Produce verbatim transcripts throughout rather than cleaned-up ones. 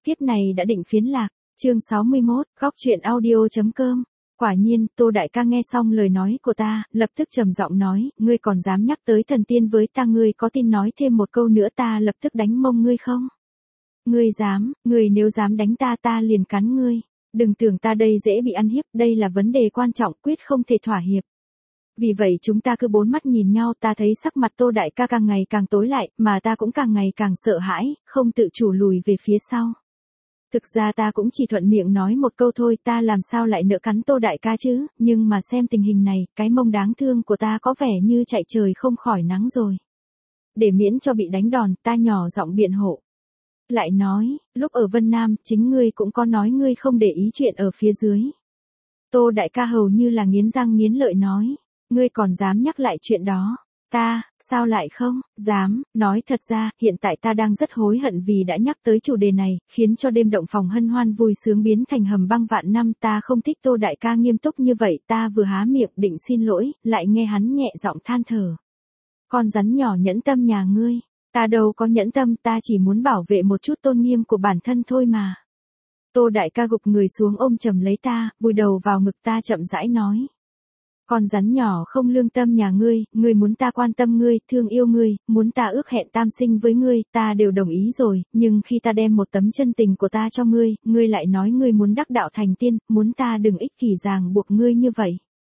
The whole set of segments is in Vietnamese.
Kiếp này đã định phiến lạc, chương sáu mươi mốt, góc truyện audio.com. Quả nhiên, Tô Đại ca nghe xong lời nói của ta, lập tức trầm giọng nói, ngươi còn dám nhắc tới thần tiên với ta, ngươi có tin nói thêm một câu nữa ta lập tức đánh mông ngươi không? Ngươi dám, ngươi nếu dám đánh ta ta liền cắn ngươi. Đừng tưởng ta đây dễ bị ăn hiếp, đây là vấn đề quan trọng quyết không thể thỏa hiệp. Vì vậy chúng ta cứ bốn mắt nhìn nhau, ta thấy sắc mặt Tô Đại ca càng ngày càng tối lại, mà ta cũng càng ngày càng sợ hãi, không tự chủ lùi về phía sau. Thực ra ta cũng chỉ thuận miệng nói một câu thôi, ta làm sao lại nỡ cắn Tô Đại ca chứ, nhưng mà xem tình hình này, cái mông đáng thương của ta có vẻ như chạy trời không khỏi nắng rồi. Để miễn cho bị đánh đòn, ta nhỏ giọng biện hộ. Lại nói, lúc ở Vân Nam, chính ngươi cũng có nói ngươi không để ý chuyện ở phía dưới. Tô Đại ca hầu như là nghiến răng nghiến lợi nói, ngươi còn dám nhắc lại chuyện đó. Ta, sao lại không, dám, nói thật ra, hiện tại ta đang rất hối hận vì đã nhắc tới chủ đề này, khiến cho đêm động phòng hân hoan vui sướng biến thành hầm băng vạn năm, ta không thích Tô Đại ca nghiêm túc như vậy, ta vừa há miệng định xin lỗi, lại nghe hắn nhẹ giọng than thở. Con rắn nhỏ nhẫn tâm nhà ngươi, ta đâu có nhẫn tâm, ta chỉ muốn bảo vệ một chút tôn nghiêm của bản thân thôi mà. Tô Đại ca gục người xuống ôm chầm lấy ta, vùi đầu vào ngực ta chậm rãi nói. Con rắn nhỏ không lương tâm nhà ngươi, ngươi muốn ta quan tâm ngươi, thương yêu ngươi, muốn ta ước hẹn tam sinh với ngươi, ta đều đồng ý rồi, nhưng khi ta đem một tấm chân tình của ta cho ngươi, ngươi lại nói ngươi muốn đắc đạo thành tiên, muốn ta đừng ích kỷ ràng buộc ngươi như vậy.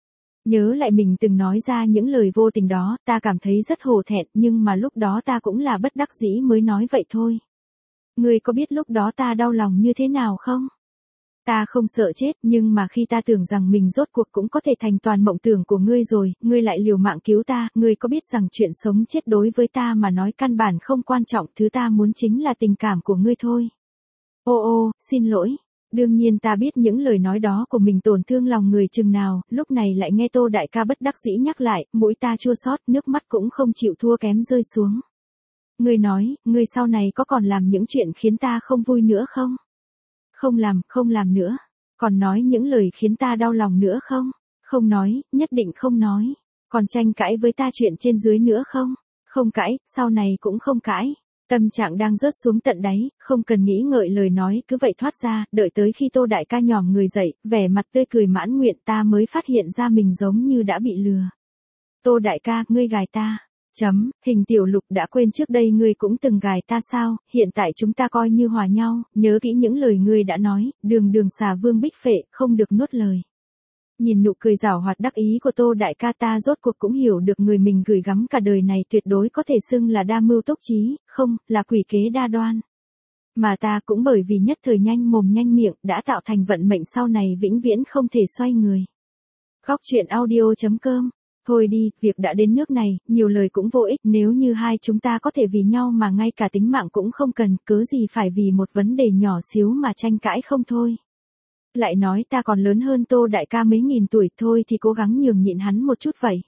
Nhớ lại mình từng nói ra những lời vô tình đó, ta cảm thấy rất hổ thẹn, nhưng mà lúc đó ta cũng là bất đắc dĩ mới nói vậy thôi. Ngươi có biết lúc đó ta đau lòng như thế nào không? Ta không sợ chết, nhưng mà khi ta tưởng rằng mình rốt cuộc cũng có thể thành toàn mộng tưởng của ngươi rồi, ngươi lại liều mạng cứu ta, ngươi có biết rằng chuyện sống chết đối với ta mà nói căn bản không quan trọng, thứ ta muốn chính là tình cảm của ngươi thôi. Ô ô, xin lỗi. Đương nhiên ta biết những lời nói đó của mình tổn thương lòng người chừng nào, lúc này lại nghe Tô Đại ca bất đắc dĩ nhắc lại, mũi ta chua xót, nước mắt cũng không chịu thua kém rơi xuống. Ngươi nói, ngươi sau này có còn làm những chuyện khiến ta không vui nữa không? Không làm, không làm nữa. Còn nói những lời khiến ta đau lòng nữa không? Không nói, nhất định không nói. Còn tranh cãi với ta chuyện trên dưới nữa không? Không cãi, sau này cũng không cãi. Tâm trạng đang rớt xuống tận đáy, không cần nghĩ ngợi lời nói cứ vậy thoát ra, đợi tới khi Tô Đại ca nhòm người dậy, vẻ mặt tươi cười mãn nguyện ta mới phát hiện ra mình giống như đã bị lừa. Tô Đại ca, ngươi gài ta. Chấm, Hình Tiểu Lục đã quên trước đây ngươi cũng từng gài ta sao, hiện tại chúng ta coi như hòa nhau, nhớ kỹ những lời ngươi đã nói, đường đường xà vương bích phệ, không được nuốt lời. Nhìn nụ cười giảo hoạt đắc ý của Tô Đại ca ta rốt cuộc cũng hiểu được người mình gửi gắm cả đời này tuyệt đối có thể xưng là đa mưu túc trí, không, là quỷ kế đa đoan. Mà ta cũng bởi vì nhất thời nhanh mồm nhanh miệng đã tạo thành vận mệnh sau này vĩnh viễn không thể xoay người. Góc truyện audio.com. Thôi đi, việc đã đến nước này, nhiều lời cũng vô ích, nếu như hai chúng ta có thể vì nhau mà ngay cả tính mạng cũng không cần, cớ gì phải vì một vấn đề nhỏ xíu mà tranh cãi không thôi. Lại nói ta còn lớn hơn Tô Đại ca mấy nghìn tuổi thôi thì cố gắng nhường nhịn hắn một chút vậy.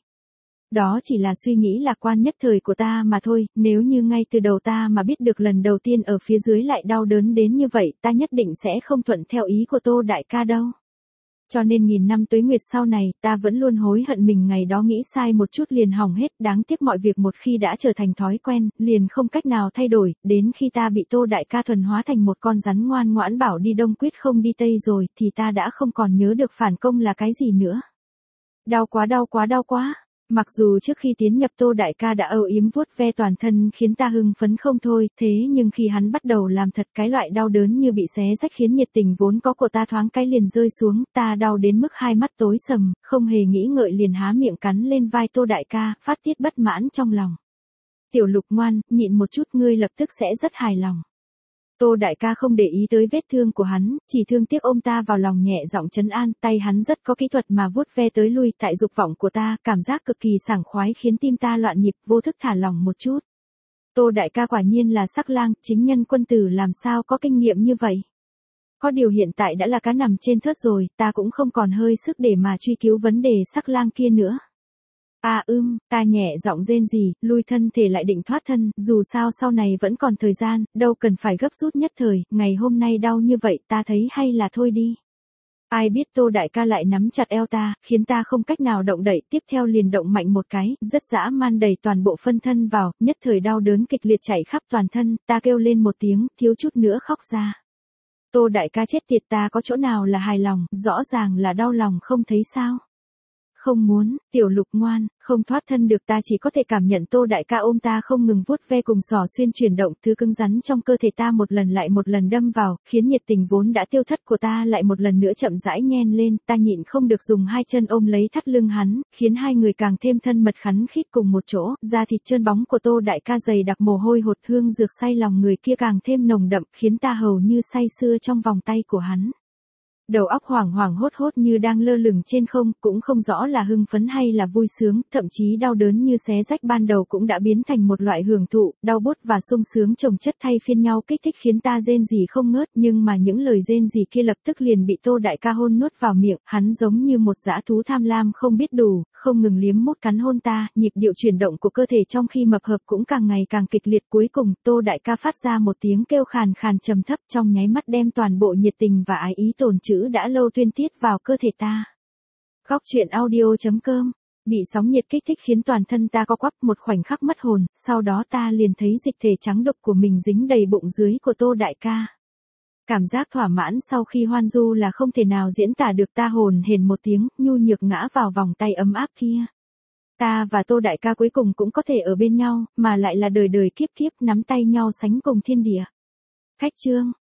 Đó chỉ là suy nghĩ lạc quan nhất thời của ta mà thôi, nếu như ngay từ đầu ta mà biết được lần đầu tiên ở phía dưới lại đau đớn đến như vậy, ta nhất định sẽ không thuận theo ý của Tô Đại ca đâu. Cho nên nghìn năm tuế nguyệt sau này, ta vẫn luôn hối hận mình ngày đó nghĩ sai một chút liền hỏng hết, đáng tiếc mọi việc một khi đã trở thành thói quen, liền không cách nào thay đổi, đến khi ta bị Tô Đại ca thuần hóa thành một con rắn ngoan ngoãn bảo đi đông quyết không đi tây rồi, thì ta đã không còn nhớ được phản công là cái gì nữa. Đau quá đau quá đau quá. Mặc dù trước khi tiến nhập Tô Đại ca đã âu yếm vuốt ve toàn thân khiến ta hưng phấn không thôi, thế nhưng khi hắn bắt đầu làm thật cái loại đau đớn như bị xé rách khiến nhiệt tình vốn có của ta thoáng cái liền rơi xuống, ta đau đến mức hai mắt tối sầm, không hề nghĩ ngợi liền há miệng cắn lên vai Tô Đại ca, phát tiết bất mãn trong lòng. Tiểu Lục ngoan, nhịn một chút ngươi lập tức sẽ rất hài lòng. Tô Đại ca không để ý tới vết thương của hắn, chỉ thương tiếc ôm ta vào lòng nhẹ giọng trấn an, tay hắn rất có kỹ thuật mà vuốt ve tới lui tại dục vọng của ta, cảm giác cực kỳ sảng khoái khiến tim ta loạn nhịp, vô thức thả lỏng một chút. Tô Đại ca quả nhiên là sắc lang, chính nhân quân tử làm sao có kinh nghiệm như vậy. Có điều hiện tại đã là cá nằm trên thớt rồi, ta cũng không còn hơi sức để mà truy cứu vấn đề sắc lang kia nữa. À ưm, ta nhẹ giọng rên rỉ, lui thân thể lại định thoát thân, dù sao sau này vẫn còn thời gian, đâu cần phải gấp rút nhất thời, ngày hôm nay đau như vậy ta thấy hay là thôi đi. Ai biết Tô Đại ca lại nắm chặt eo ta, khiến ta không cách nào động đậy, tiếp theo liền động mạnh một cái, rất dã man đầy toàn bộ phân thân vào, nhất thời đau đớn kịch liệt chảy khắp toàn thân, ta kêu lên một tiếng, thiếu chút nữa khóc ra. Tô đại ca chết tiệt, ta có chỗ nào là hài lòng, rõ ràng là đau lòng không thấy sao. Không muốn, tiểu lục ngoan, không thoát thân được, ta chỉ có thể cảm nhận Tô đại ca ôm ta không ngừng vuốt ve cùng xỏ xuyên chuyển động, thứ cứng rắn trong cơ thể ta một lần lại một lần đâm vào, khiến nhiệt tình vốn đã tiêu thất của ta lại một lần nữa chậm rãi nhen lên, ta nhịn không được dùng hai chân ôm lấy thắt lưng hắn, khiến hai người càng thêm thân mật khắn khít cùng một chỗ, da thịt trơn bóng của Tô đại ca dày đặc mồ hôi hột, hương dược say lòng người kia càng thêm nồng đậm, khiến ta hầu như say sưa trong vòng tay của hắn. Đầu óc hoảng hoảng hốt hốt như đang lơ lửng trên không, cũng không rõ là hưng phấn hay là vui sướng, thậm chí đau đớn như xé rách ban đầu cũng đã biến thành một loại hưởng thụ, đau buốt và sung sướng chồng chất thay phiên nhau kích thích khiến ta rên rỉ không ngớt, nhưng mà những lời rên rỉ kia lập tức liền bị Tô đại ca hôn nuốt vào miệng, hắn giống như một dã thú tham lam không biết đủ, không ngừng liếm mút cắn hôn ta, nhịp điệu chuyển động của cơ thể trong khi mập hợp cũng càng ngày càng kịch liệt, cuối cùng Tô đại ca phát ra một tiếng kêu khàn khàn trầm thấp, trong nháy mắt đem toàn bộ nhiệt tình và ái ý tồn trữ đã lâu tuyên tiết vào cơ thể ta. Góc truyện audio.com. Bị sóng nhiệt kích thích khiến toàn thân ta co quắp, một khoảnh khắc mất hồn, sau đó ta liền thấy dịch thể trắng đục của mình dính đầy bụng dưới của Tô đại ca. Cảm giác thỏa mãn sau khi hoan du là không thể nào diễn tả được, ta hồn hển một tiếng, nhu nhược ngã vào vòng tay ấm áp kia. Ta và Tô đại ca cuối cùng cũng có thể ở bên nhau, mà lại là đời đời kiếp kiếp nắm tay nhau sánh cùng thiên địa. Khách chương.